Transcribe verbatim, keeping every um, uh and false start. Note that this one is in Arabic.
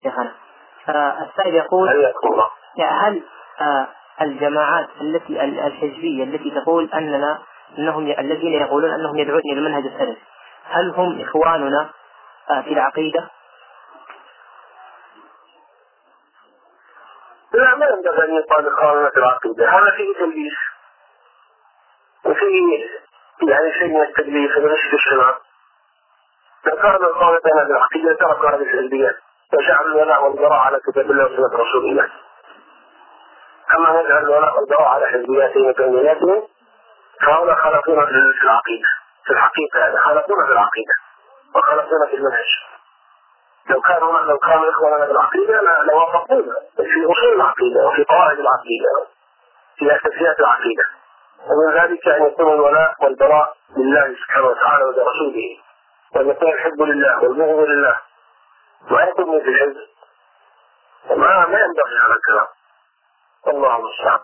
شيخنا. فالسائل يقول هل الجماعات التي الحزبية التي تقول أننا أنهم الذين يقولون أنهم يدعون إلى المنهج السلفي هل هم إخواننا في العقيدة؟ لا، ما ينبغي أن يقال إخواننا في العقيدة، هذا فيه تلبيس وفيه يعني شيء من التدليس ونشد الشباب. لو كانوا إخواننا في العقيدة تركوا هذه السلبيات وجعلوا الولاء والبراء على كتاب الله وسنة رسول الله. أما نجعل الولاء والبراء على حزبياتهم وتنويناتهم فهؤلاء خلقونا في العقيدة، في الحقيقة هذا خلقونا في العقيدة وخلقونا في المنهج. لو كانوا لو كانوا إخواننا في العقيدة لوافقونا في أصول العقيدة وفي قواعد العقيدة في أساسيات العقيدة، ومن ذلك أن يكون الولاء والبراء لله سبحانه وتعالى ولرسوله، وأن يكون الحب لله والبغض لله، ما يكون في الحزب وما ما ينبغي على الكلام. الله المستعان.